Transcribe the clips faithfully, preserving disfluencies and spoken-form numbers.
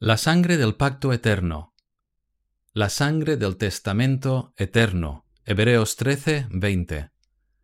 La sangre del pacto eterno. La sangre del testamento eterno. Hebreos trece, veinte.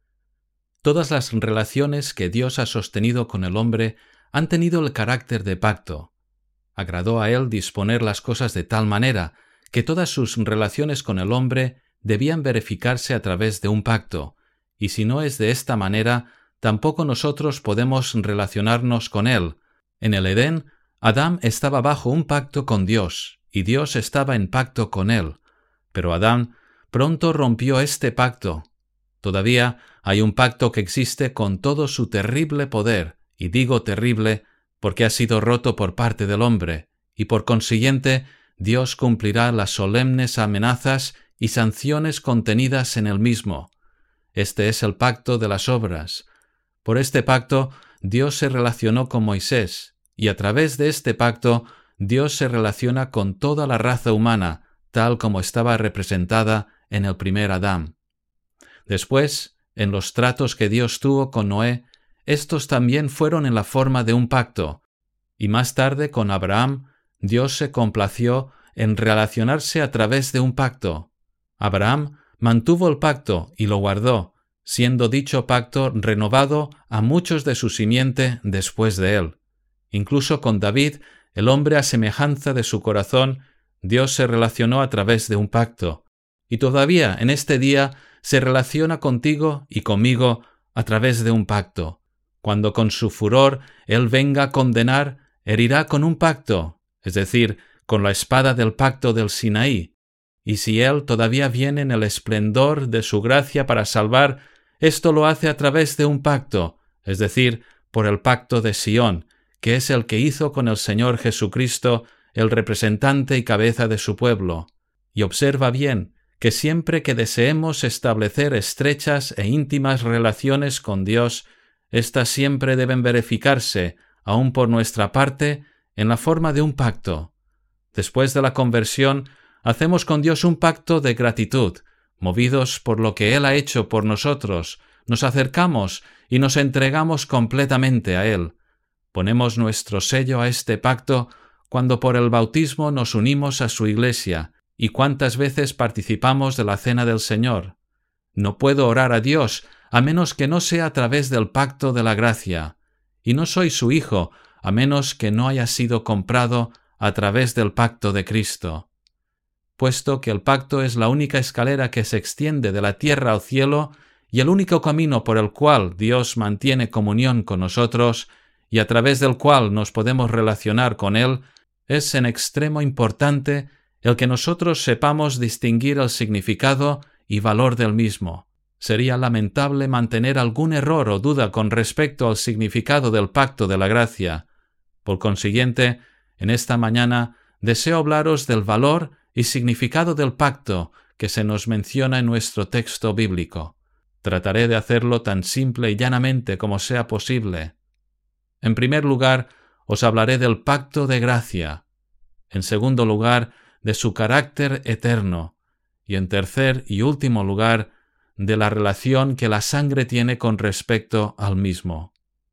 Todas las relaciones que Dios ha sostenido con el hombre han tenido el carácter de pacto. Agradó a Él disponer las cosas de tal manera que todas sus relaciones con el hombre debían verificarse a través de un pacto, y si no es de esta manera, tampoco nosotros podemos relacionarnos con Él. En el Edén, Adán estaba bajo un pacto con Dios, y Dios estaba en pacto con él. Pero Adán pronto rompió este pacto. Todavía hay un pacto que existe con todo su terrible poder, y digo terrible porque ha sido roto por parte del hombre, y por consiguiente Dios cumplirá las solemnes amenazas y sanciones contenidas en el mismo. Este es el pacto de las obras. Por este pacto Dios se relacionó con Moisés, y a través de este pacto, Dios se relaciona con toda la raza humana, tal como estaba representada en el primer Adán. Después, en los tratos que Dios tuvo con Noé, estos también fueron en la forma de un pacto, y más tarde con Abraham, Dios se complació en relacionarse a través de un pacto. Abraham mantuvo el pacto y lo guardó, siendo dicho pacto renovado a muchos de su simiente después de él. Incluso con David, el hombre a semejanza de su corazón, Dios se relacionó a través de un pacto, y todavía en este día se relaciona contigo y conmigo a través de un pacto. Cuando con su furor Él venga a condenar, herirá con un pacto, es decir, con la espada del pacto del Sinaí, y si Él todavía viene en el esplendor de su gracia para salvar, esto lo hace a través de un pacto, es decir, por el pacto de Sión, que es el que hizo con el Señor Jesucristo, el representante y cabeza de su pueblo. Y observa bien que siempre que deseemos establecer estrechas e íntimas relaciones con Dios, éstas siempre deben verificarse, aun por nuestra parte, en la forma de un pacto. Después de la conversión, hacemos con Dios un pacto de gratitud, movidos por lo que Él ha hecho por nosotros, nos acercamos y nos entregamos completamente a Él. Ponemos nuestro sello a este pacto cuando por el bautismo nos unimos a su Iglesia y cuántas veces participamos de la cena del Señor. No puedo orar a Dios a menos que no sea a través del pacto de la gracia, y no soy su hijo a menos que no haya sido comprado a través del pacto de Cristo. Puesto que el pacto es la única escalera que se extiende de la tierra al cielo y el único camino por el cual Dios mantiene comunión con nosotros, y a través del cual nos podemos relacionar con Él, es en extremo importante el que nosotros sepamos distinguir el significado y valor del mismo. Sería lamentable mantener algún error o duda con respecto al significado del pacto de la gracia. Por consiguiente, en esta mañana deseo hablaros del valor y significado del pacto que se nos menciona en nuestro texto bíblico. Trataré de hacerlo tan simple y llanamente como sea posible. En primer lugar, os hablaré del pacto de gracia. En segundo lugar, de su carácter eterno. Y en tercer y último lugar, de la relación que la sangre tiene con respecto al mismo.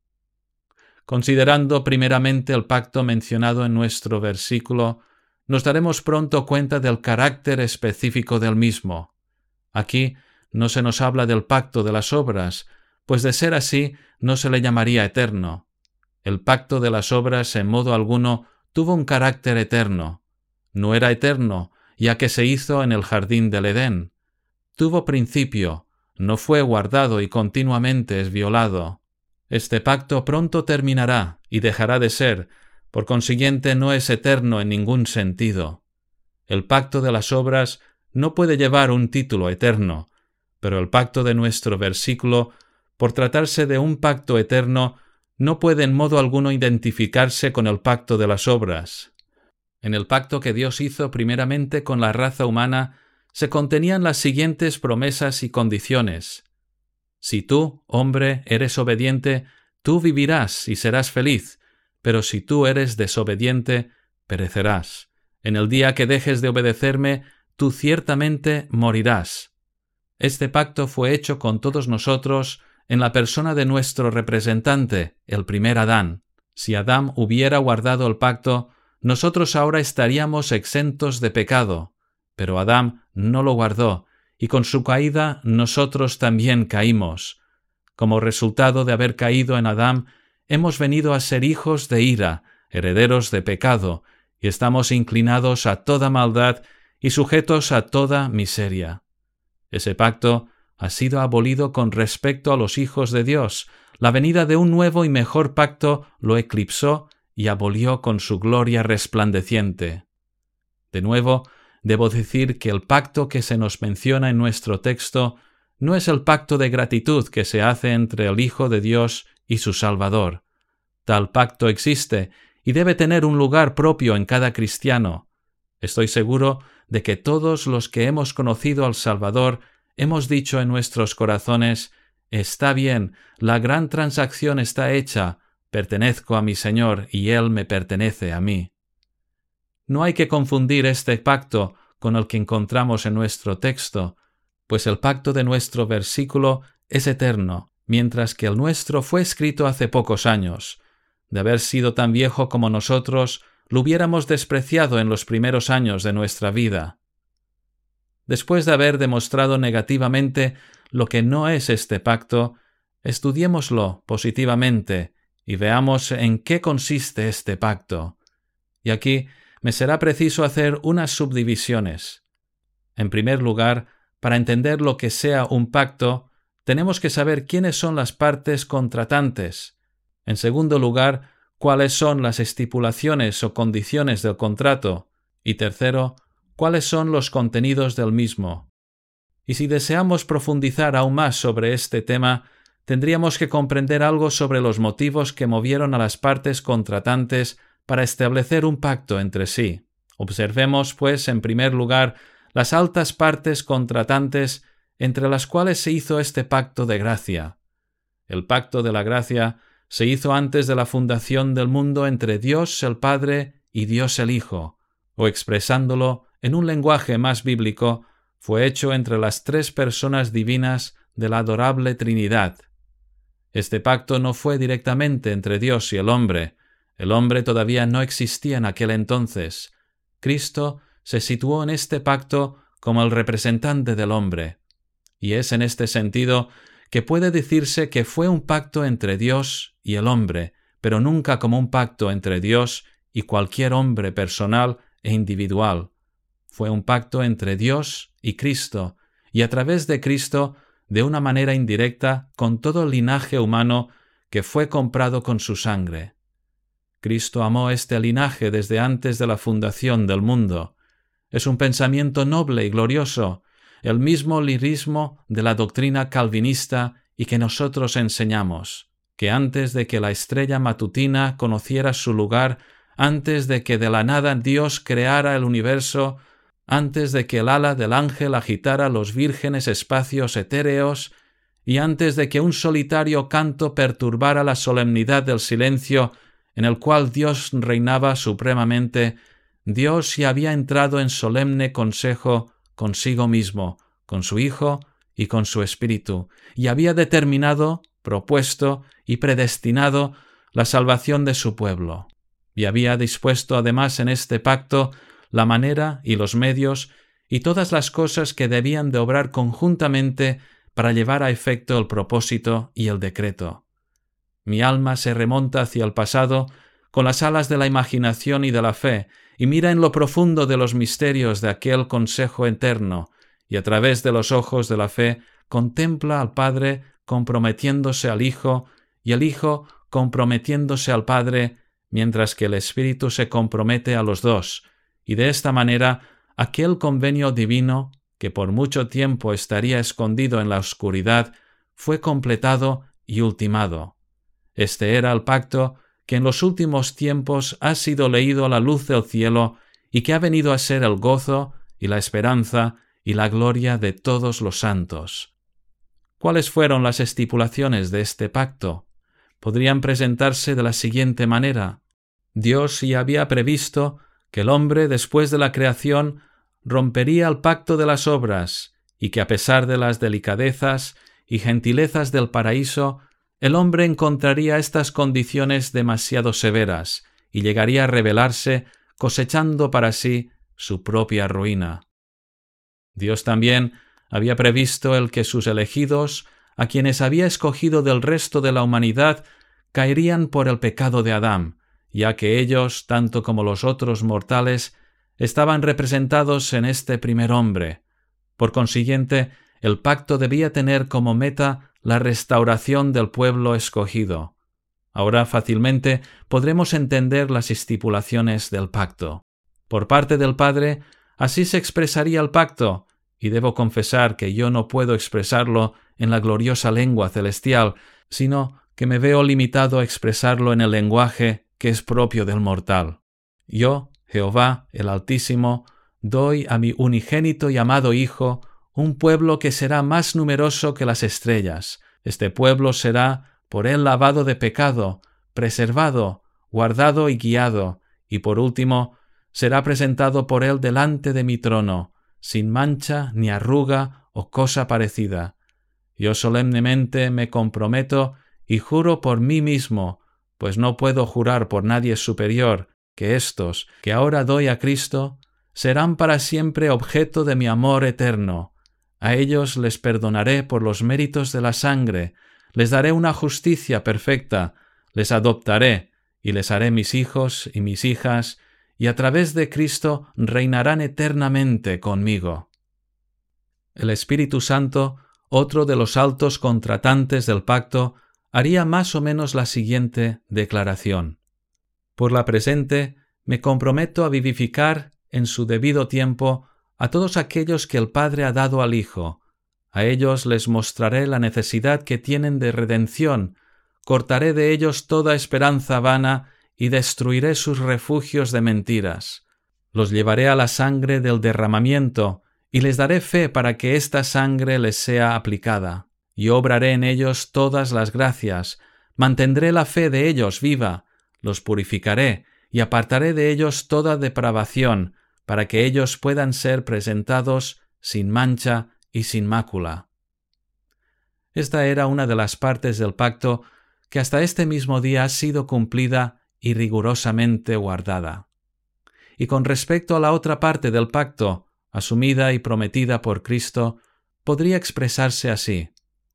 Considerando primeramente el pacto mencionado en nuestro versículo, nos daremos pronto cuenta del carácter específico del mismo. Aquí no se nos habla del pacto de las obras, pues de ser así no se le llamaría eterno. El pacto de las obras en modo alguno tuvo un carácter eterno. No era eterno, ya que se hizo en el jardín del Edén. Tuvo principio, no fue guardado y continuamente es violado. Este pacto pronto terminará y dejará de ser, por consiguiente no es eterno en ningún sentido. El pacto de las obras no puede llevar un título eterno, pero el pacto de nuestro versículo, por tratarse de un pacto eterno, no puede en modo alguno identificarse con el pacto de las obras. En el pacto que Dios hizo primeramente con la raza humana, se contenían las siguientes promesas y condiciones. Si tú, hombre, eres obediente, tú vivirás y serás feliz, pero si tú eres desobediente, perecerás. En el día que dejes de obedecerme, tú ciertamente morirás. Este pacto fue hecho con todos nosotros en la persona de nuestro representante, el primer Adán. Si Adán hubiera guardado el pacto, nosotros ahora estaríamos exentos de pecado, pero Adán no lo guardó, y con su caída nosotros también caímos. Como resultado de haber caído en Adán, hemos venido a ser hijos de ira, herederos de pecado, y estamos inclinados a toda maldad y sujetos a toda miseria. Ese pacto ha sido abolido con respecto a los hijos de Dios. La venida de un nuevo y mejor pacto lo eclipsó y abolió con su gloria resplandeciente. De nuevo, debo decir que el pacto que se nos menciona en nuestro texto no es el pacto de gratitud que se hace entre el Hijo de Dios y su Salvador. Tal pacto existe y debe tener un lugar propio en cada cristiano. Estoy seguro de que todos los que hemos conocido al Salvador hemos dicho en nuestros corazones: «Está bien, la gran transacción está hecha, pertenezco a mi Señor y Él me pertenece a mí». No hay que confundir este pacto con el que encontramos en nuestro texto, pues el pacto de nuestro versículo es eterno, mientras que el nuestro fue escrito hace pocos años. De haber sido tan viejo como nosotros, lo hubiéramos despreciado en los primeros años de nuestra vida. Después de haber demostrado negativamente lo que no es este pacto, estudiémoslo positivamente y veamos en qué consiste este pacto. Y aquí me será preciso hacer unas subdivisiones. En primer lugar, para entender lo que sea un pacto, tenemos que saber quiénes son las partes contratantes. En segundo lugar, cuáles son las estipulaciones o condiciones del contrato. Y tercero, cuáles son los contenidos del mismo. Y si deseamos profundizar aún más sobre este tema, tendríamos que comprender algo sobre los motivos que movieron a las partes contratantes para establecer un pacto entre sí. Observemos, pues, en primer lugar, las altas partes contratantes entre las cuales se hizo este pacto de gracia. El pacto de la gracia se hizo antes de la fundación del mundo entre Dios el Padre y Dios el Hijo, o expresándolo en un lenguaje más bíblico, fue hecho entre las tres personas divinas de la adorable Trinidad. Este pacto no fue directamente entre Dios y el hombre. El hombre todavía no existía en aquel entonces. Cristo se situó en este pacto como el representante del hombre. Y es en este sentido que puede decirse que fue un pacto entre Dios y el hombre, pero nunca como un pacto entre Dios y cualquier hombre personal e individual. Fue un pacto entre Dios y Cristo, y a través de Cristo, de una manera indirecta, con todo el linaje humano que fue comprado con su sangre. Cristo amó este linaje desde antes de la fundación del mundo. Es un pensamiento noble y glorioso, el mismo lirismo de la doctrina calvinista y que nosotros enseñamos, que antes de que la estrella matutina conociera su lugar, antes de que de la nada Dios creara el universo, antes de que el ala del ángel agitara los vírgenes espacios etéreos, y antes de que un solitario canto perturbara la solemnidad del silencio en el cual Dios reinaba supremamente, Dios ya había entrado en solemne consejo consigo mismo, con su Hijo y con su Espíritu, y había determinado, propuesto y predestinado la salvación de su pueblo. Y había dispuesto además en este pacto la manera y los medios y todas las cosas que debían de obrar conjuntamente para llevar a efecto el propósito y el decreto. Mi alma se remonta hacia el pasado con las alas de la imaginación y de la fe, y mira en lo profundo de los misterios de aquel consejo eterno, y a través de los ojos de la fe contempla al Padre comprometiéndose al Hijo, y el Hijo comprometiéndose al Padre, mientras que el Espíritu se compromete a los dos, y de esta manera aquel convenio divino, que por mucho tiempo estaría escondido en la oscuridad, fue completado y ultimado. Este era el pacto que en los últimos tiempos ha sido leído a la luz del cielo y que ha venido a ser el gozo y la esperanza y la gloria de todos los santos. ¿Cuáles fueron las estipulaciones de este pacto? Podrían presentarse de la siguiente manera. Dios ya había previsto que el hombre, después de la creación, rompería el pacto de las obras y que a pesar de las delicadezas y gentilezas del paraíso, el hombre encontraría estas condiciones demasiado severas y llegaría a rebelarse cosechando para sí su propia ruina. Dios también había previsto el que sus elegidos, a quienes había escogido del resto de la humanidad, caerían por el pecado de Adán, ya que ellos, tanto como los otros mortales, estaban representados en este primer hombre. Por consiguiente, el pacto debía tener como meta la restauración del pueblo escogido. Ahora fácilmente podremos entender las estipulaciones del pacto. Por parte del Padre, así se expresaría el pacto, y debo confesar que yo no puedo expresarlo en la gloriosa lengua celestial, sino que me veo limitado a expresarlo en el lenguaje que es propio del mortal. Yo, Jehová, el Altísimo, doy a mi unigénito y amado Hijo un pueblo que será más numeroso que las estrellas. Este pueblo será por él lavado de pecado, preservado, guardado y guiado, y por último, será presentado por él delante de mi trono, sin mancha ni arruga o cosa parecida. Yo solemnemente me comprometo y juro por mí mismo, pues no puedo jurar por nadie superior, que éstos, que ahora doy a Cristo, serán para siempre objeto de mi amor eterno. A ellos les perdonaré por los méritos de la sangre, les daré una justicia perfecta, les adoptaré y les haré mis hijos y mis hijas, y a través de Cristo reinarán eternamente conmigo. El Espíritu Santo, otro de los altos contratantes del pacto, haría más o menos la siguiente declaración. Por la presente, me comprometo a vivificar en su debido tiempo a todos aquellos que el Padre ha dado al Hijo. A ellos les mostraré la necesidad que tienen de redención, cortaré de ellos toda esperanza vana y destruiré sus refugios de mentiras. Los llevaré a la sangre del derramamiento y les daré fe para que esta sangre les sea aplicada. Yo obraré en ellos todas las gracias, mantendré la fe de ellos viva, los purificaré y apartaré de ellos toda depravación, para que ellos puedan ser presentados sin mancha y sin mácula. Esta era una de las partes del pacto que hasta este mismo día ha sido cumplida y rigurosamente guardada. Y con respecto a la otra parte del pacto, asumida y prometida por Cristo, podría expresarse así: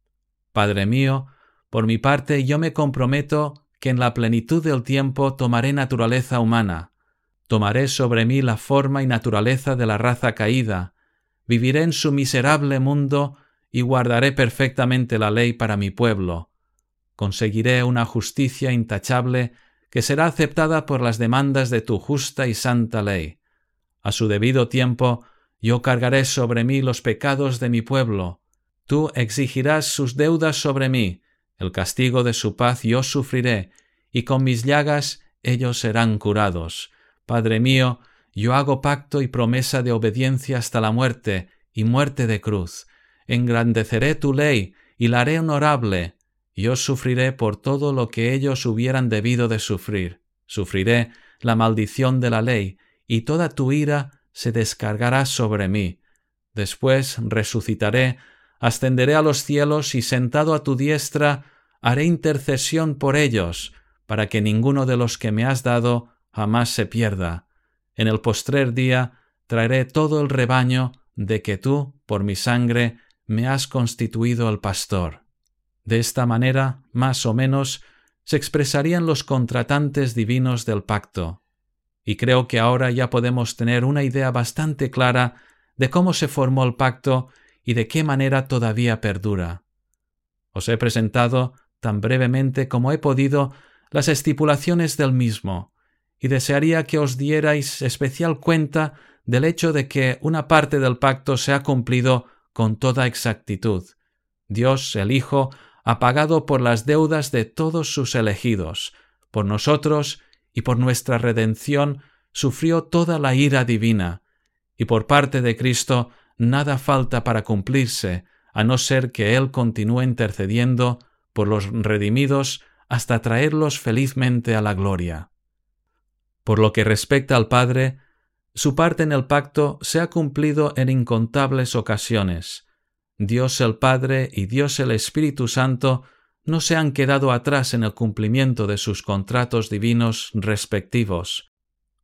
Padre mío, por mi parte yo me comprometo que en la plenitud del tiempo tomaré naturaleza humana, tomaré sobre mí la forma y naturaleza de la raza caída, viviré en su miserable mundo y guardaré perfectamente la ley para mi pueblo. Conseguiré una justicia intachable que será aceptada por las demandas de tu justa y santa ley. A su debido tiempo, yo cargaré sobre mí los pecados de mi pueblo. Tú exigirás sus deudas sobre mí, el castigo de su paz yo sufriré, y con mis llagas ellos serán curados. Padre mío, yo hago pacto y promesa de obediencia hasta la muerte, y muerte de cruz. Engrandeceré tu ley, y la haré honorable. Yo sufriré por todo lo que ellos hubieran debido de sufrir. Sufriré la maldición de la ley, y toda tu ira se descargará sobre mí. Después resucitaré, ascenderé a los cielos y sentado a tu diestra haré intercesión por ellos, para que ninguno de los que me has dado jamás se pierda. En el postrer día traeré todo el rebaño de que tú, por mi sangre, me has constituido el pastor. De esta manera, más o menos, se expresarían los contratantes divinos del pacto. Y creo que ahora ya podemos tener una idea bastante clara de cómo se formó el pacto y de qué manera todavía perdura. Os he presentado, tan brevemente como he podido, las estipulaciones del mismo, y desearía que os dierais especial cuenta del hecho de que una parte del pacto se ha cumplido con toda exactitud. Dios, el Hijo, ha pagado por las deudas de todos sus elegidos. Por nosotros y por nuestra redención sufrió toda la ira divina, y por parte de Cristo nada falta para cumplirse, a no ser que Él continúe intercediendo por los redimidos hasta traerlos felizmente a la gloria. Por lo que respecta al Padre, su parte en el pacto se ha cumplido en incontables ocasiones. Dios el Padre y Dios el Espíritu Santo no se han quedado atrás en el cumplimiento de sus contratos divinos respectivos.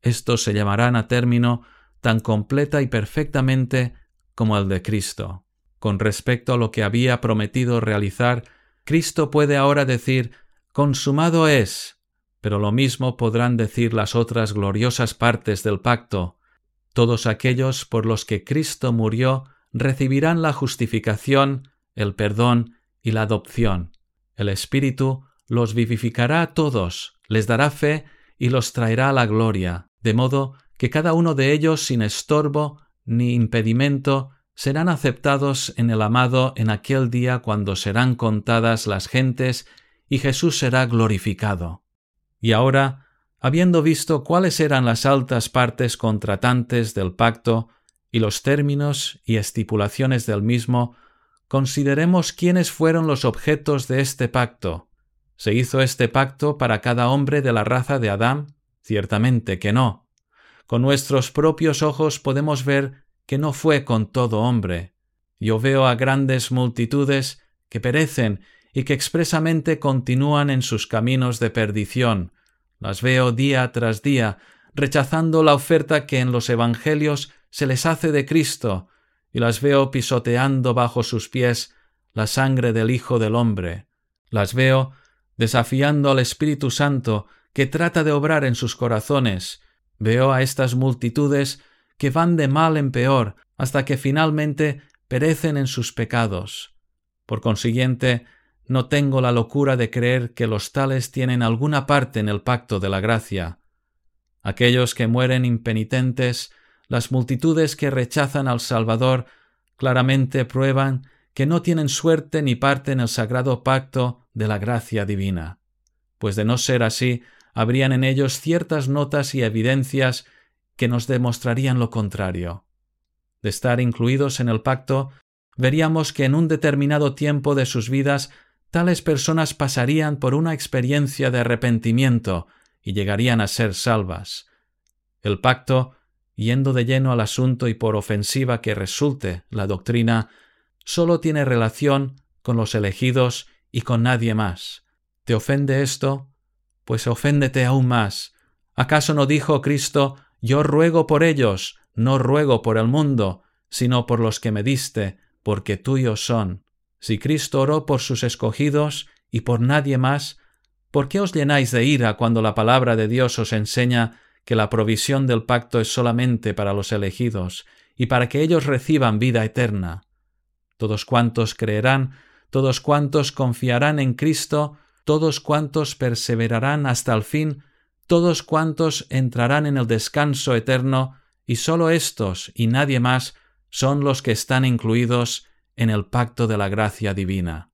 estos se llevarán a término tan completa y perfectamente como el de Cristo. Con respecto a lo que había prometido realizar, Cristo puede ahora decir, «Consumado es», pero lo mismo podrán decir las otras gloriosas partes del pacto. Todos aquellos por los que Cristo murió recibirán la justificación, el perdón y la adopción. El Espíritu los vivificará a todos, les dará fe y los traerá a la gloria, de modo que cada uno de ellos sin estorbo ni impedimento serán aceptados en el Amado en aquel día cuando serán contadas las gentes y Jesús será glorificado. Y ahora, habiendo visto cuáles eran las altas partes contratantes del pacto y los términos y estipulaciones del mismo, consideremos quiénes fueron los objetos de este pacto. ¿Se hizo este pacto para cada hombre de la raza de Adán? Ciertamente que no. Con nuestros propios ojos podemos ver que no fue con todo hombre. Yo veo a grandes multitudes que perecen y que expresamente continúan en sus caminos de perdición. Las veo día tras día, rechazando la oferta que en los evangelios se les hace de Cristo, y las veo pisoteando bajo sus pies la sangre del Hijo del Hombre. Las veo desafiando al Espíritu Santo que trata de obrar en sus corazones. Veo a estas multitudes que van de mal en peor hasta que finalmente perecen en sus pecados. Por consiguiente, no tengo la locura de creer que los tales tienen alguna parte en el pacto de la gracia. Aquellos que mueren impenitentes, las multitudes que rechazan al Salvador, claramente prueban que no tienen suerte ni parte en el sagrado pacto de la gracia divina. Pues de no ser así, habrían en ellos ciertas notas y evidencias que nos demostrarían lo contrario. De estar incluidos en el pacto, veríamos que en un determinado tiempo de sus vidas tales personas pasarían por una experiencia de arrepentimiento y llegarían a ser salvas. El pacto, yendo de lleno al asunto y por ofensiva que resulte la doctrina, sólo tiene relación con los elegidos y con nadie más. ¿Te ofende esto? Pues oféndete aún más. ¿Acaso no dijo Cristo, «Yo ruego por ellos, no ruego por el mundo, sino por los que me diste, porque tuyos son»? Si Cristo oró por sus escogidos y por nadie más, ¿por qué os llenáis de ira cuando la palabra de Dios os enseña que la provisión del pacto es solamente para los elegidos y para que ellos reciban vida eterna? Todos cuantos creerán, todos cuantos confiarán en Cristo, todos cuantos perseverarán hasta el fin, todos cuantos entrarán en el descanso eterno, y sólo estos y nadie más son los que están incluidos en el pacto de la gracia divina.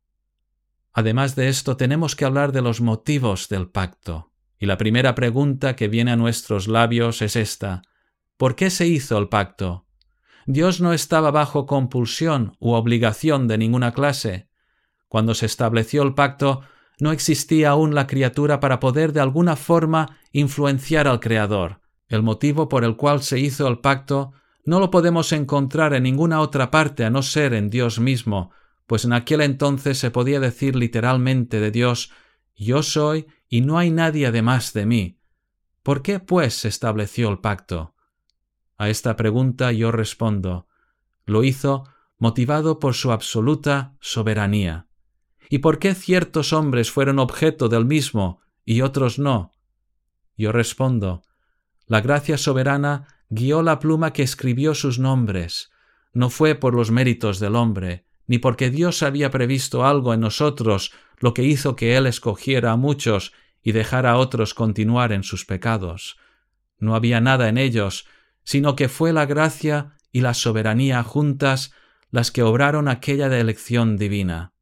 Además de esto, tenemos que hablar de los motivos del pacto. Y la primera pregunta que viene a nuestros labios es esta: ¿por qué se hizo el pacto? Dios no estaba bajo compulsión u obligación de ninguna clase. Cuando se estableció el pacto, no existía aún la criatura para poder de alguna forma influenciar al Creador. El motivo por el cual se hizo el pacto no lo podemos encontrar en ninguna otra parte a no ser en Dios mismo, pues en aquel entonces se podía decir literalmente de Dios: «Yo soy y no hay nadie además de mí». ¿Por qué, pues, se estableció el pacto? A esta pregunta yo respondo: lo hizo motivado por su absoluta soberanía. ¿Y por qué ciertos hombres fueron objeto del mismo y otros no? Yo respondo: la gracia soberana guió la pluma que escribió sus nombres. No fue por los méritos del hombre, ni porque Dios había previsto algo en nosotros lo que hizo que Él escogiera a muchos y dejara a otros continuar en sus pecados. No había nada en ellos, sino que fue la gracia y la soberanía juntas las que obraron aquella elección divina.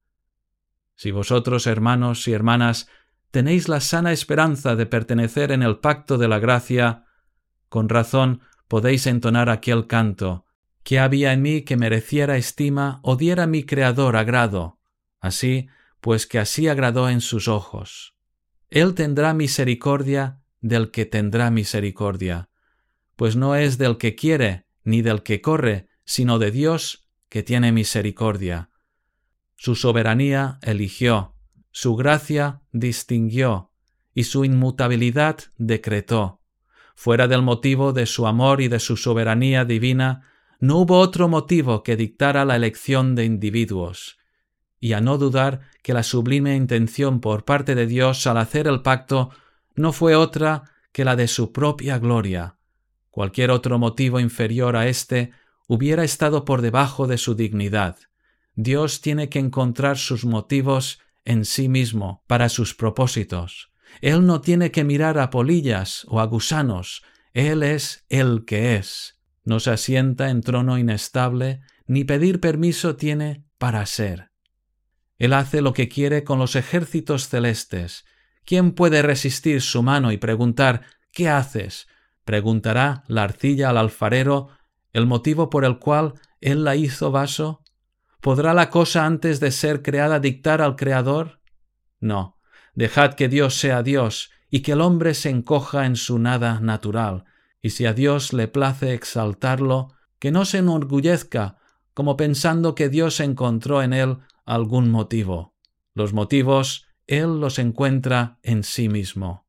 Si vosotros, hermanos y hermanas, tenéis la sana esperanza de pertenecer en el pacto de la gracia, con razón podéis entonar aquel canto: ¿qué había en mí que mereciera estima o diera a mi Creador agrado? Así, pues que así agradó en sus ojos. Él tendrá misericordia del que tendrá misericordia, pues no es del que quiere ni del que corre, sino de Dios que tiene misericordia. Su soberanía eligió, su gracia distinguió, y su inmutabilidad decretó. Fuera del motivo de su amor y de su soberanía divina, no hubo otro motivo que dictara la elección de individuos. Y a no dudar que la sublime intención por parte de Dios al hacer el pacto no fue otra que la de su propia gloria. Cualquier otro motivo inferior a éste hubiera estado por debajo de su dignidad. Dios tiene que encontrar sus motivos en sí mismo para sus propósitos. Él no tiene que mirar a polillas o a gusanos. Él es el que es. No se asienta en trono inestable, ni pedir permiso tiene para ser. Él hace lo que quiere con los ejércitos celestes. ¿Quién puede resistir su mano y preguntar «¿Qué haces?». ¿Preguntará la arcilla al alfarero el motivo por el cual él la hizo vaso? ¿Podrá la cosa antes de ser creada dictar al Creador? No. Dejad que Dios sea Dios y que el hombre se encoja en su nada natural, y si a Dios le place exaltarlo, que no se enorgullezca como pensando que Dios encontró en él algún motivo. Los motivos él los encuentra en sí mismo.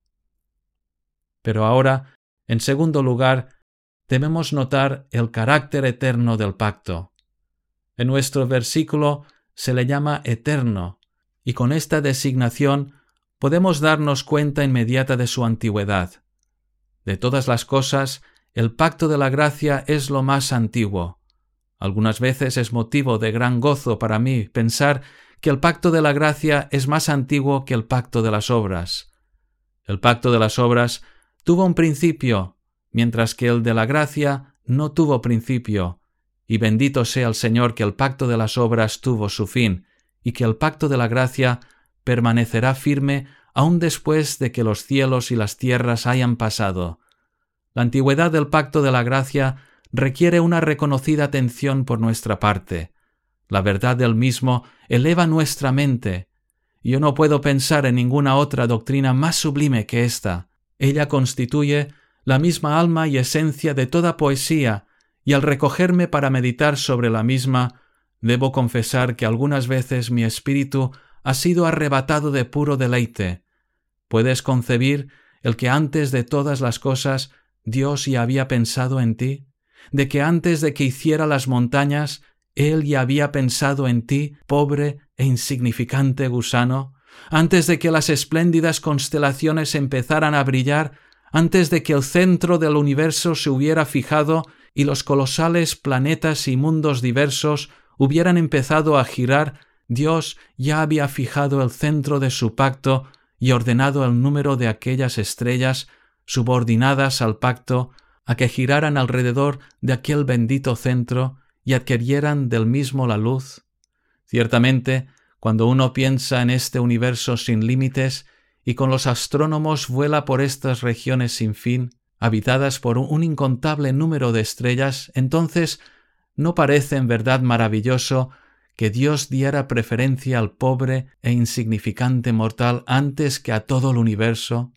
Pero ahora, en segundo lugar, debemos notar el carácter eterno del pacto. En nuestro versículo se le llama eterno, y con esta designación podemos darnos cuenta inmediata de su antigüedad. De todas las cosas, el pacto de la gracia es lo más antiguo. Algunas veces es motivo de gran gozo para mí pensar que el pacto de la gracia es más antiguo que el pacto de las obras. El pacto de las obras tuvo un principio, mientras que el de la gracia no tuvo principio, y bendito sea el Señor que el pacto de las obras tuvo su fin, y que el pacto de la gracia permanecerá firme aun después de que los cielos y las tierras hayan pasado. La antigüedad del pacto de la gracia requiere una reconocida atención por nuestra parte. La verdad del mismo eleva nuestra mente. Yo no puedo pensar en ninguna otra doctrina más sublime que esta. Ella constituye la misma alma y esencia de toda poesía, y al recogerme para meditar sobre la misma, debo confesar que algunas veces mi espíritu ha sido arrebatado de puro deleite. ¿Puedes concebir el que antes de todas las cosas Dios ya había pensado en ti? ¿De que antes de que hiciera las montañas, Él ya había pensado en ti, pobre e insignificante gusano? Antes de que las espléndidas constelaciones empezaran a brillar, antes de que el centro del universo se hubiera fijado y los colosales planetas y mundos diversos hubieran empezado a girar, Dios ya había fijado el centro de su pacto y ordenado el número de aquellas estrellas subordinadas al pacto a que giraran alrededor de aquel bendito centro y adquirieran del mismo la luz. Ciertamente, cuando uno piensa en este universo sin límites y con los astrónomos vuela por estas regiones sin fin, habitadas por un incontable número de estrellas, entonces ¿no parece en verdad maravilloso que Dios diera preferencia al pobre e insignificante mortal antes que a todo el universo?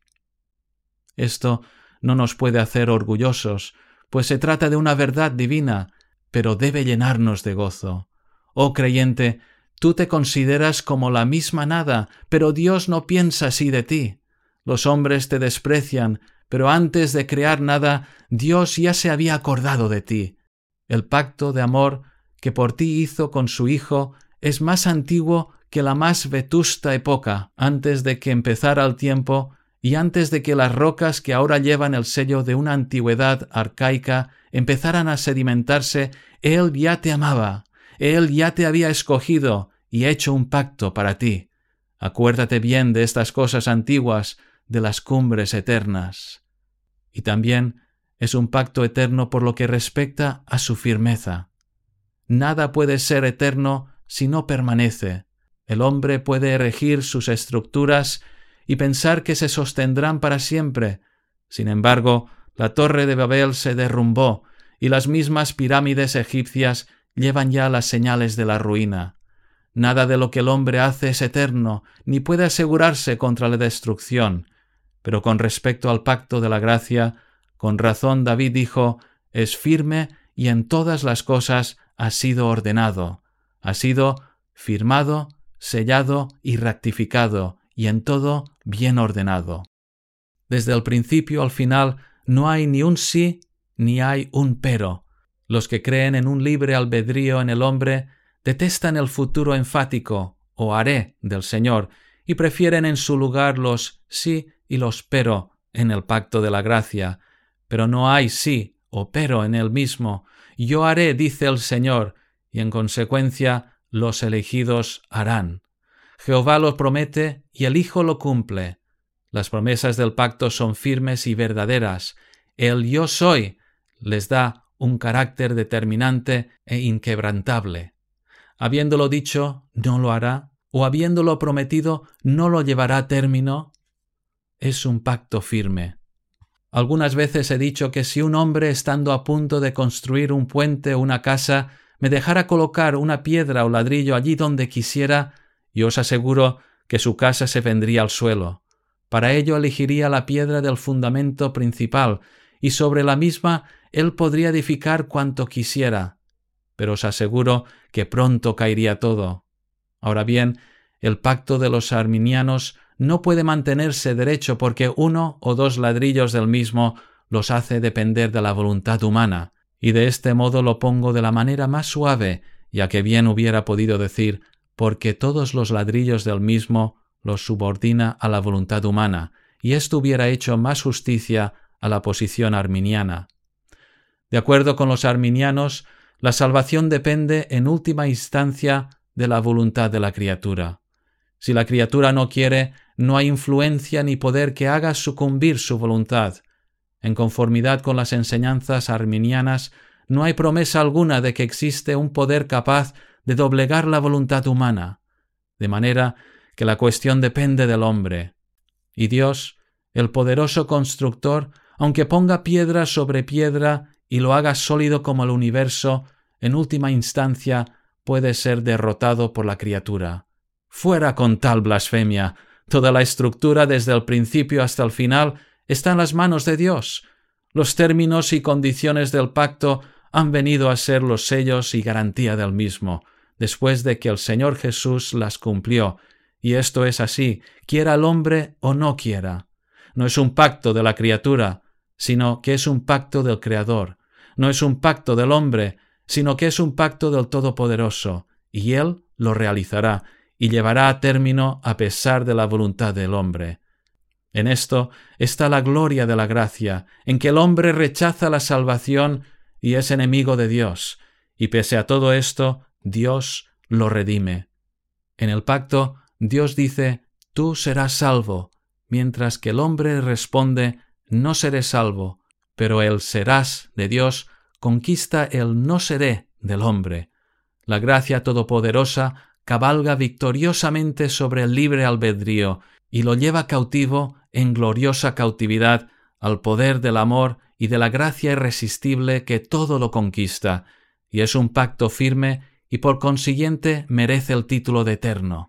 Esto no nos puede hacer orgullosos, pues se trata de una verdad divina, pero debe llenarnos de gozo. Oh creyente, tú te consideras como la misma nada, pero Dios no piensa así de ti. Los hombres te desprecian, pero antes de crear nada, Dios ya se había acordado de ti. El pacto de amor que por ti hizo con su Hijo es más antiguo que la más vetusta época. Antes de que empezara el tiempo y antes de que las rocas que ahora llevan el sello de una antigüedad arcaica empezaran a sedimentarse, Él ya te amaba, Él ya te había escogido y hecho un pacto para ti. Acuérdate bien de estas cosas antiguas, de las cumbres eternas. Y también es un pacto eterno por lo que respecta a su firmeza. Nada puede ser eterno si no permanece. El hombre puede erigir sus estructuras y pensar que se sostendrán para siempre. Sin embargo, la torre de Babel se derrumbó y las mismas pirámides egipcias llevan ya las señales de la ruina. Nada de lo que el hombre hace es eterno, ni puede asegurarse contra la destrucción. Pero con respecto al pacto de la gracia, con razón David dijo, es firme y en todas las cosas ha sido ordenado, ha sido firmado, sellado y rectificado, y en todo bien ordenado. Desde el principio al final, no hay ni un sí ni hay un pero. Los que creen en un libre albedrío en el hombre detestan el futuro enfático o haré del Señor y prefieren en su lugar los sí y los pero en el pacto de la gracia. Pero no hay sí o pero en él mismo. Yo haré, dice el Señor, y en consecuencia los elegidos harán. Jehová lo promete y el Hijo lo cumple. Las promesas del pacto son firmes y verdaderas. El yo soy les da un carácter determinante e inquebrantable. Habiéndolo dicho, no lo hará, o habiéndolo prometido, no lo llevará a término. Es un pacto firme. Algunas veces he dicho que si un hombre, estando a punto de construir un puente o una casa, me dejara colocar una piedra o ladrillo allí donde quisiera, yo os aseguro que su casa se vendría al suelo. Para ello elegiría la piedra del fundamento principal, y sobre la misma él podría edificar cuanto quisiera. Pero os aseguro que pronto caería todo. Ahora bien, el pacto de los arminianos no puede mantenerse derecho porque uno o dos ladrillos del mismo los hace depender de la voluntad humana, y de este modo lo pongo de la manera más suave, ya que bien hubiera podido decir, porque todos los ladrillos del mismo los subordina a la voluntad humana, y esto hubiera hecho más justicia a la posición arminiana. De acuerdo con los arminianos, la salvación depende en última instancia de la voluntad de la criatura. Si la criatura no quiere, no hay influencia ni poder que haga sucumbir su voluntad. En conformidad con las enseñanzas arminianas, no hay promesa alguna de que existe un poder capaz de doblegar la voluntad humana, de manera que la cuestión depende del hombre. Y Dios, el poderoso constructor, aunque ponga piedra sobre piedra y lo haga sólido como el universo, en última instancia puede ser derrotado por la criatura. ¡Fuera con tal blasfemia! Toda la estructura desde el principio hasta el final está en las manos de Dios. Los términos y condiciones del pacto han venido a ser los sellos y garantía del mismo, después de que el Señor Jesús las cumplió, y esto es así, quiera el hombre o no quiera. No es un pacto de la criatura, sino que es un pacto del Creador. No es un pacto del hombre, sino que es un pacto del Todopoderoso, y Él lo realizará y llevará a término a pesar de la voluntad del hombre. En esto está la gloria de la gracia, en que el hombre rechaza la salvación y es enemigo de Dios, y pese a todo esto, Dios lo redime. En el pacto, Dios dice, tú serás salvo, mientras que el hombre responde, no seré salvo, pero el serás de Dios conquista el no seré del hombre. La gracia todopoderosa cabalga victoriosamente sobre el libre albedrío y lo lleva cautivo en gloriosa cautividad al poder del amor y de la gracia irresistible que todo lo conquista, y es un pacto firme y por consiguiente merece el título de eterno.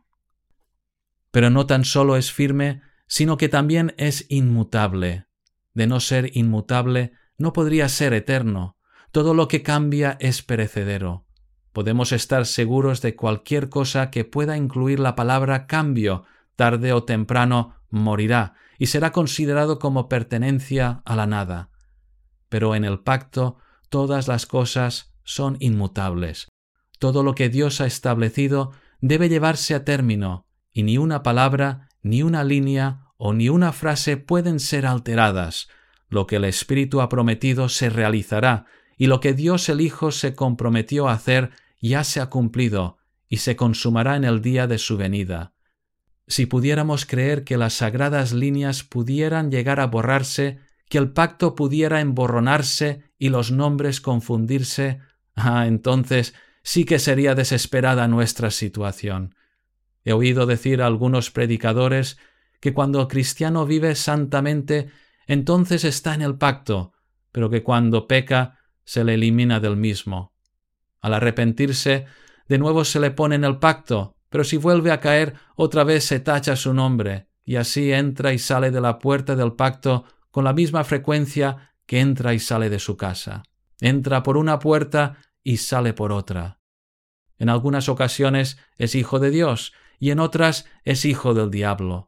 Pero no tan solo es firme, sino que también es inmutable. De no ser inmutable, no podría ser eterno. Todo lo que cambia es perecedero. Podemos estar seguros de cualquier cosa que pueda incluir la palabra cambio, tarde o temprano morirá y será considerado como pertenencia a la nada. Pero en el pacto todas las cosas son inmutables. Todo lo que Dios ha establecido debe llevarse a término, y ni una palabra, ni una línea o ni una frase pueden ser alteradas. Lo que el Espíritu ha prometido se realizará, y lo que Dios el Hijo se comprometió a hacer ya se ha cumplido, y se consumará en el día de su venida. Si pudiéramos creer que las sagradas líneas pudieran llegar a borrarse, que el pacto pudiera emborronarse y los nombres confundirse, ah, entonces sí que sería desesperada nuestra situación. He oído decir a algunos predicadores que cuando el cristiano vive santamente, entonces está en el pacto, pero que cuando peca, se le elimina del mismo. Al arrepentirse, de nuevo se le pone en el pacto, pero si vuelve a caer, otra vez se tacha su nombre, y así entra y sale de la puerta del pacto con la misma frecuencia que entra y sale de su casa. Entra por una puerta y sale por otra. En algunas ocasiones es hijo de Dios, y en otras es hijo del diablo.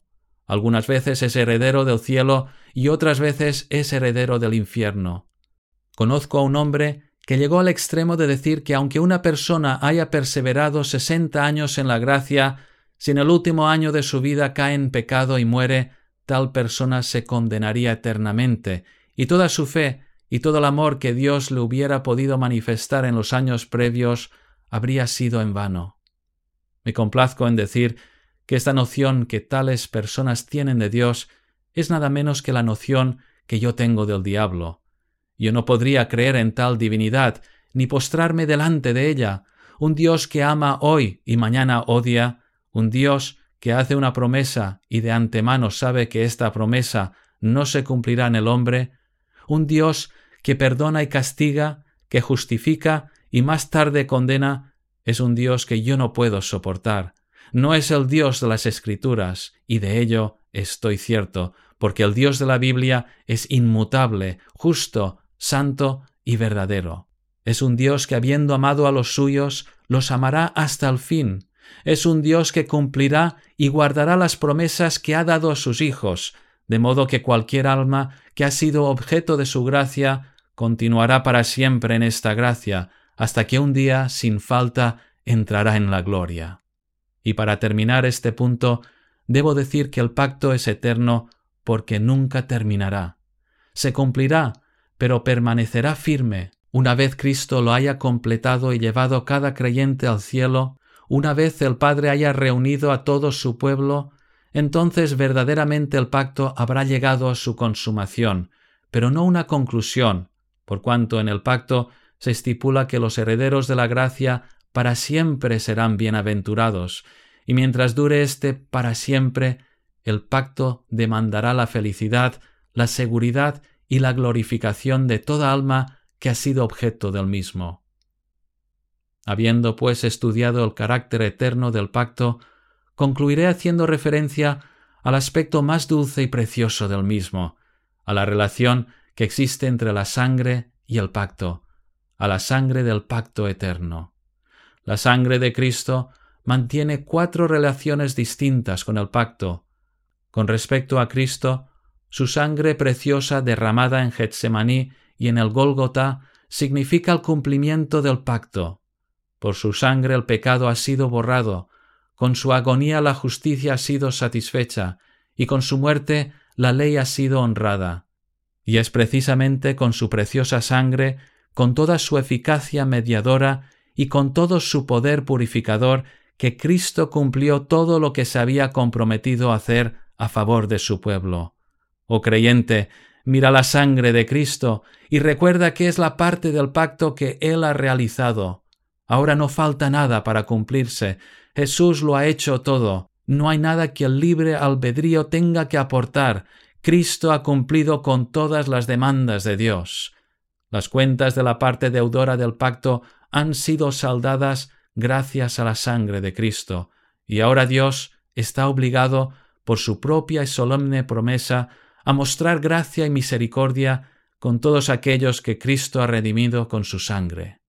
Algunas veces es heredero del cielo y otras veces es heredero del infierno. Conozco a un hombre que llegó al extremo de decir que aunque una persona haya perseverado sesenta años en la gracia, si en el último año de su vida cae en pecado y muere, tal persona se condenaría eternamente, y toda su fe y todo el amor que Dios le hubiera podido manifestar en los años previos habría sido en vano. Me complazco en decir que esta noción que tales personas tienen de Dios es nada menos que la noción que yo tengo del diablo. Yo no podría creer en tal divinidad, ni postrarme delante de ella, un Dios que ama hoy y mañana odia, un Dios que hace una promesa y de antemano sabe que esta promesa no se cumplirá en el hombre, un Dios que perdona y castiga, que justifica y más tarde condena, es un Dios que yo no puedo soportar. No es el Dios de las Escrituras, y de ello estoy cierto, porque el Dios de la Biblia es inmutable, justo, santo y verdadero. Es un Dios que, habiendo amado a los suyos, los amará hasta el fin. Es un Dios que cumplirá y guardará las promesas que ha dado a sus hijos, de modo que cualquier alma que ha sido objeto de su gracia continuará para siempre en esta gracia, hasta que un día, sin falta, entrará en la gloria. Y para terminar este punto, debo decir que el pacto es eterno porque nunca terminará. Se cumplirá, pero permanecerá firme. Una vez Cristo lo haya completado y llevado cada creyente al cielo, una vez el Padre haya reunido a todo su pueblo, entonces verdaderamente el pacto habrá llegado a su consumación, pero no una conclusión, por cuanto en el pacto se estipula que los herederos de la gracia para siempre serán bienaventurados, y mientras dure este para siempre, el pacto demandará la felicidad, la seguridad y la glorificación de toda alma que ha sido objeto del mismo. Habiendo pues estudiado el carácter eterno del pacto, concluiré haciendo referencia al aspecto más dulce y precioso del mismo, a la relación que existe entre la sangre y el pacto, a la sangre del pacto eterno. La sangre de Cristo mantiene cuatro relaciones distintas con el pacto. Con respecto a Cristo, su sangre preciosa derramada en Getsemaní y en el Gólgota significa el cumplimiento del pacto. Por su sangre el pecado ha sido borrado, con su agonía la justicia ha sido satisfecha, y con su muerte la ley ha sido honrada. Y es precisamente con su preciosa sangre, con toda su eficacia mediadora y con todo su poder purificador, que Cristo cumplió todo lo que se había comprometido a hacer a favor de su pueblo. Oh creyente, mira la sangre de Cristo y recuerda que es la parte del pacto que Él ha realizado. Ahora no falta nada para cumplirse. Jesús lo ha hecho todo. No hay nada que el libre albedrío tenga que aportar. Cristo ha cumplido con todas las demandas de Dios. Las cuentas de la parte deudora del pacto han sido saldadas gracias a la sangre de Cristo, y ahora Dios está obligado, por su propia y solemne promesa, a mostrar gracia y misericordia con todos aquellos que Cristo ha redimido con su sangre.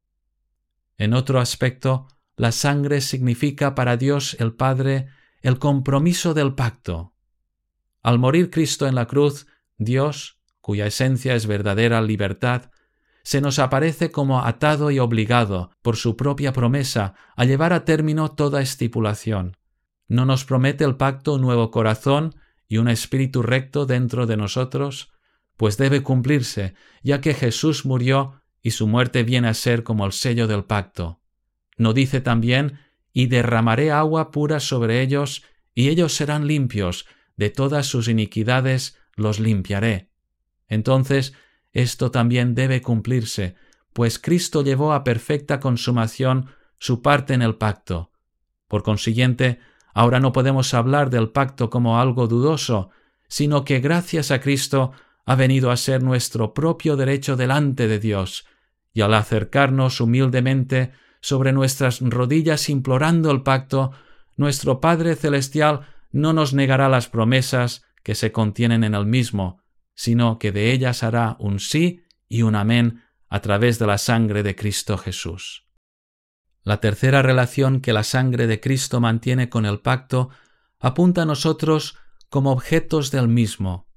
En otro aspecto, la sangre significa para Dios el Padre el compromiso del pacto. Al morir Cristo en la cruz, Dios, cuya esencia es verdadera libertad, se nos aparece como atado y obligado, por su propia promesa, a llevar a término toda estipulación. ¿No nos promete el pacto un nuevo corazón y un espíritu recto dentro de nosotros? Pues debe cumplirse, ya que Jesús murió y su muerte viene a ser como el sello del pacto. ¿No dice también, y derramaré agua pura sobre ellos, y ellos serán limpios, de todas sus iniquidades los limpiaré? Entonces, esto también debe cumplirse, pues Cristo llevó a perfecta consumación su parte en el pacto. Por consiguiente, ahora no podemos hablar del pacto como algo dudoso, sino que gracias a Cristo ha venido a ser nuestro propio derecho delante de Dios, y al acercarnos humildemente sobre nuestras rodillas implorando el pacto, nuestro Padre Celestial no nos negará las promesas que se contienen en el mismo, sino que de ellas hará un sí y un amén a través de la sangre de Cristo Jesús. La tercera relación que la sangre de Cristo mantiene con el pacto apunta a nosotros como objetos del mismo.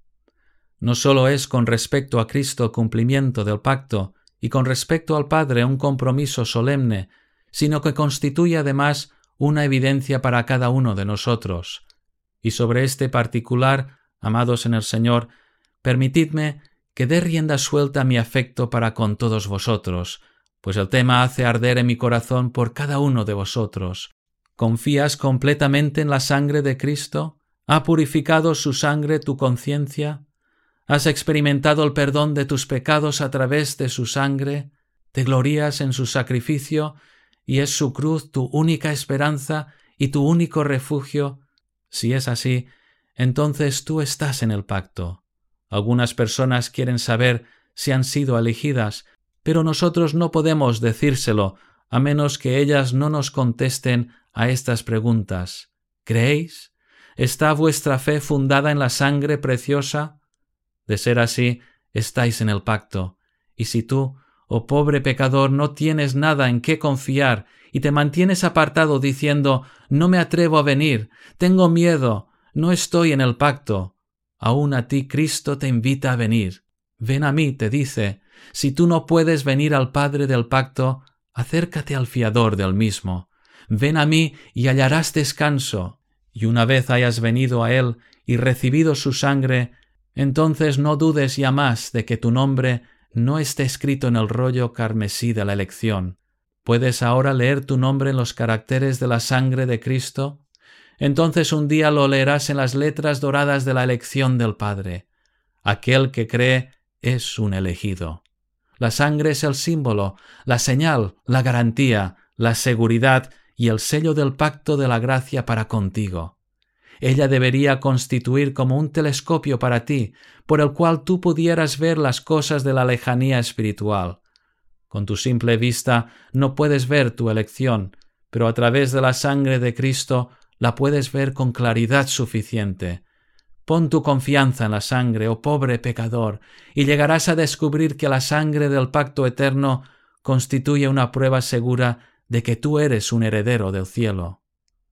No solo es con respecto a Cristo el cumplimiento del pacto y con respecto al Padre un compromiso solemne, sino que constituye además una evidencia para cada uno de nosotros. Y sobre este particular, amados en el Señor, permitidme que dé rienda suelta a mi afecto para con todos vosotros, pues el tema hace arder en mi corazón por cada uno de vosotros. ¿Confías completamente en la sangre de Cristo? ¿Ha purificado su sangre tu conciencia? ¿Has experimentado el perdón de tus pecados a través de su sangre? ¿Te glorías en su sacrificio y es su cruz tu única esperanza y tu único refugio? Si es así, entonces tú estás en el pacto. Algunas personas quieren saber si han sido elegidas, pero nosotros no podemos decírselo a menos que ellas no nos contesten a estas preguntas. ¿Creéis? ¿Está vuestra fe fundada en la sangre preciosa? De ser así, estáis en el pacto. Y si tú, oh pobre pecador, no tienes nada en qué confiar y te mantienes apartado diciendo «No me atrevo a venir, tengo miedo, no estoy en el pacto», aún a ti Cristo te invita a venir. Ven a mí, te dice. Si tú no puedes venir al Padre del pacto, acércate al fiador del mismo. Ven a mí y hallarás descanso. Y una vez hayas venido a Él y recibido su sangre, entonces no dudes ya más de que tu nombre no esté escrito en el rollo carmesí de la elección. ¿Puedes ahora leer tu nombre en los caracteres de la sangre de Cristo? Entonces un día lo leerás en las letras doradas de la elección del Padre. Aquel que cree es un elegido. La sangre es el símbolo, la señal, la garantía, la seguridad y el sello del pacto de la gracia para contigo. Ella debería constituir como un telescopio para ti, por el cual tú pudieras ver las cosas de la lejanía espiritual. Con tu simple vista no puedes ver tu elección, pero a través de la sangre de Cristo la puedes ver con claridad suficiente. Pon tu confianza en la sangre, oh pobre pecador, y llegarás a descubrir que la sangre del pacto eterno constituye una prueba segura de que tú eres un heredero del cielo.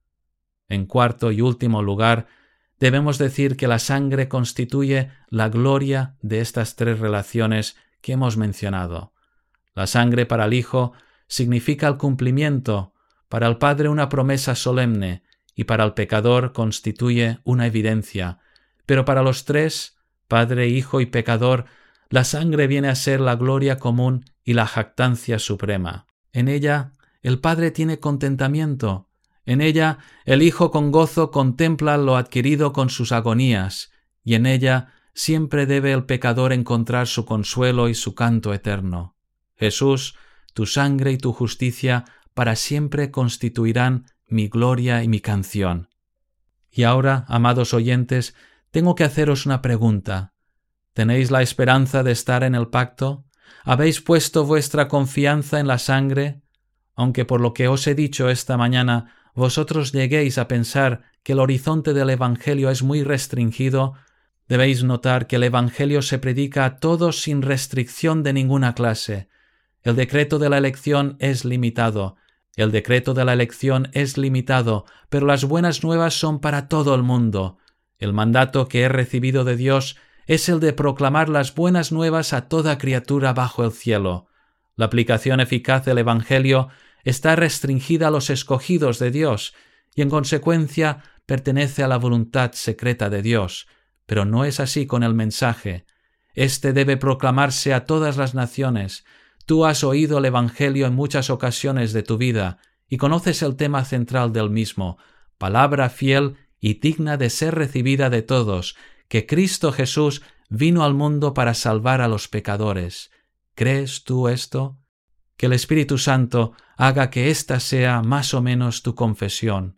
En cuarto y último lugar, debemos decir que la sangre constituye la gloria de estas tres relaciones que hemos mencionado. La sangre para el Hijo significa el cumplimiento, para el Padre una promesa solemne, y para el pecador constituye una evidencia. Pero para los tres, Padre, Hijo y pecador, la sangre viene a ser la gloria común y la jactancia suprema. En ella, el Padre tiene contentamiento. En ella, el Hijo con gozo contempla lo adquirido con sus agonías, y en ella siempre debe el pecador encontrar su consuelo y su canto eterno. Jesús, tu sangre y tu justicia para siempre constituirán mi gloria y mi canción. Y ahora, amados oyentes, tengo que haceros una pregunta. ¿Tenéis la esperanza de estar en el pacto? ¿Habéis puesto vuestra confianza en la sangre? Aunque por lo que os he dicho esta mañana vosotros lleguéis a pensar que el horizonte del Evangelio es muy restringido, debéis notar que el Evangelio se predica a todos sin restricción de ninguna clase. El decreto de la elección es limitado. El decreto de la elección es limitado, pero las buenas nuevas son para todo el mundo. El mandato que he recibido de Dios es el de proclamar las buenas nuevas a toda criatura bajo el cielo. La aplicación eficaz del Evangelio está restringida a los escogidos de Dios y en consecuencia pertenece a la voluntad secreta de Dios, pero no es así con el mensaje. Este debe proclamarse a todas las naciones. Tú has oído el Evangelio en muchas ocasiones de tu vida y conoces el tema central del mismo, palabra fiel y digna de ser recibida de todos, que Cristo Jesús vino al mundo para salvar a los pecadores. ¿Crees tú esto? Que el Espíritu Santo haga que ésta sea más o menos tu confesión.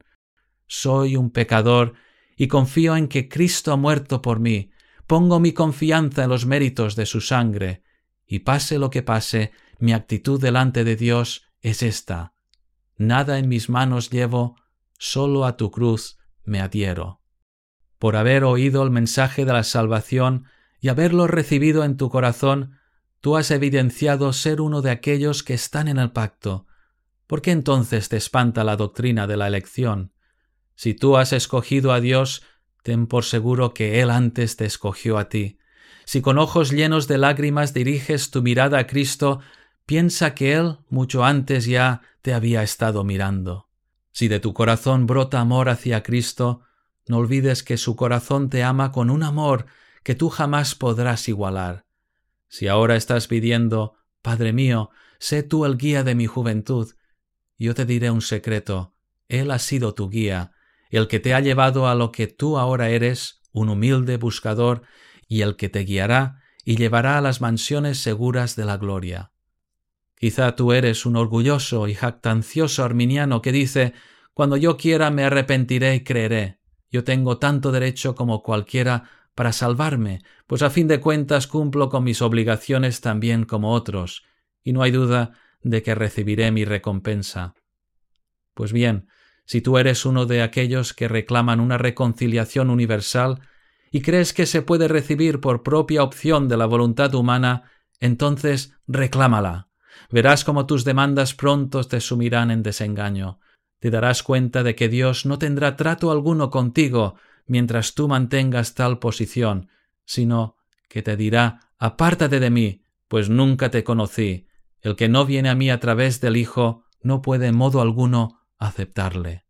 Soy un pecador y confío en que Cristo ha muerto por mí. Pongo mi confianza en los méritos de su sangre. Y pase lo que pase, mi actitud delante de Dios es esta. Nada en mis manos llevo, solo a tu cruz me adhiero. Por haber oído el mensaje de la salvación y haberlo recibido en tu corazón, tú has evidenciado ser uno de aquellos que están en el pacto. ¿Por qué entonces te espanta la doctrina de la elección? Si tú has escogido a Dios, ten por seguro que Él antes te escogió a ti. Si con ojos llenos de lágrimas diriges tu mirada a Cristo, piensa que Él mucho antes ya te había estado mirando. Si de tu corazón brota amor hacia Cristo, no olvides que su corazón te ama con un amor que tú jamás podrás igualar. Si ahora estás pidiendo, Padre mío, sé tú el guía de mi juventud, yo te diré un secreto: Él ha sido tu guía, el que te ha llevado a lo que tú ahora eres, un humilde buscador, y el que te guiará y llevará a las mansiones seguras de la gloria. Quizá tú eres un orgulloso y jactancioso arminiano que dice: cuando yo quiera me arrepentiré y creeré. Yo tengo tanto derecho como cualquiera para salvarme, pues a fin de cuentas cumplo con mis obligaciones también como otros, y no hay duda de que recibiré mi recompensa. Pues bien, si tú eres uno de aquellos que reclaman una reconciliación universal y crees que se puede recibir por propia opción de la voluntad humana, entonces reclámala. Verás cómo tus demandas pronto te sumirán en desengaño. Te darás cuenta de que Dios no tendrá trato alguno contigo mientras tú mantengas tal posición, sino que te dirá: apártate de mí, pues nunca te conocí. El que no viene a mí a través del Hijo no puede en modo alguno aceptarle.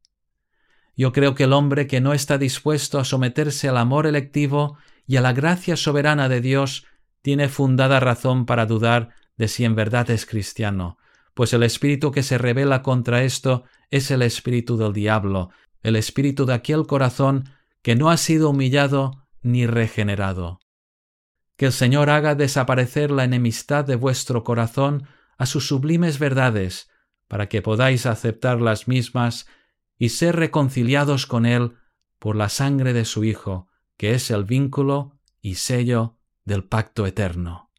Yo creo que el hombre que no está dispuesto a someterse al amor electivo y a la gracia soberana de Dios tiene fundada razón para dudar de si en verdad es cristiano, pues el espíritu que se rebela contra esto es el espíritu del diablo, el espíritu de aquel corazón que no ha sido humillado ni regenerado. Que el Señor haga desaparecer la enemistad de vuestro corazón a sus sublimes verdades, para que podáis aceptar las mismas y ser reconciliados con Él por la sangre de su Hijo, que es el vínculo y sello del pacto eterno.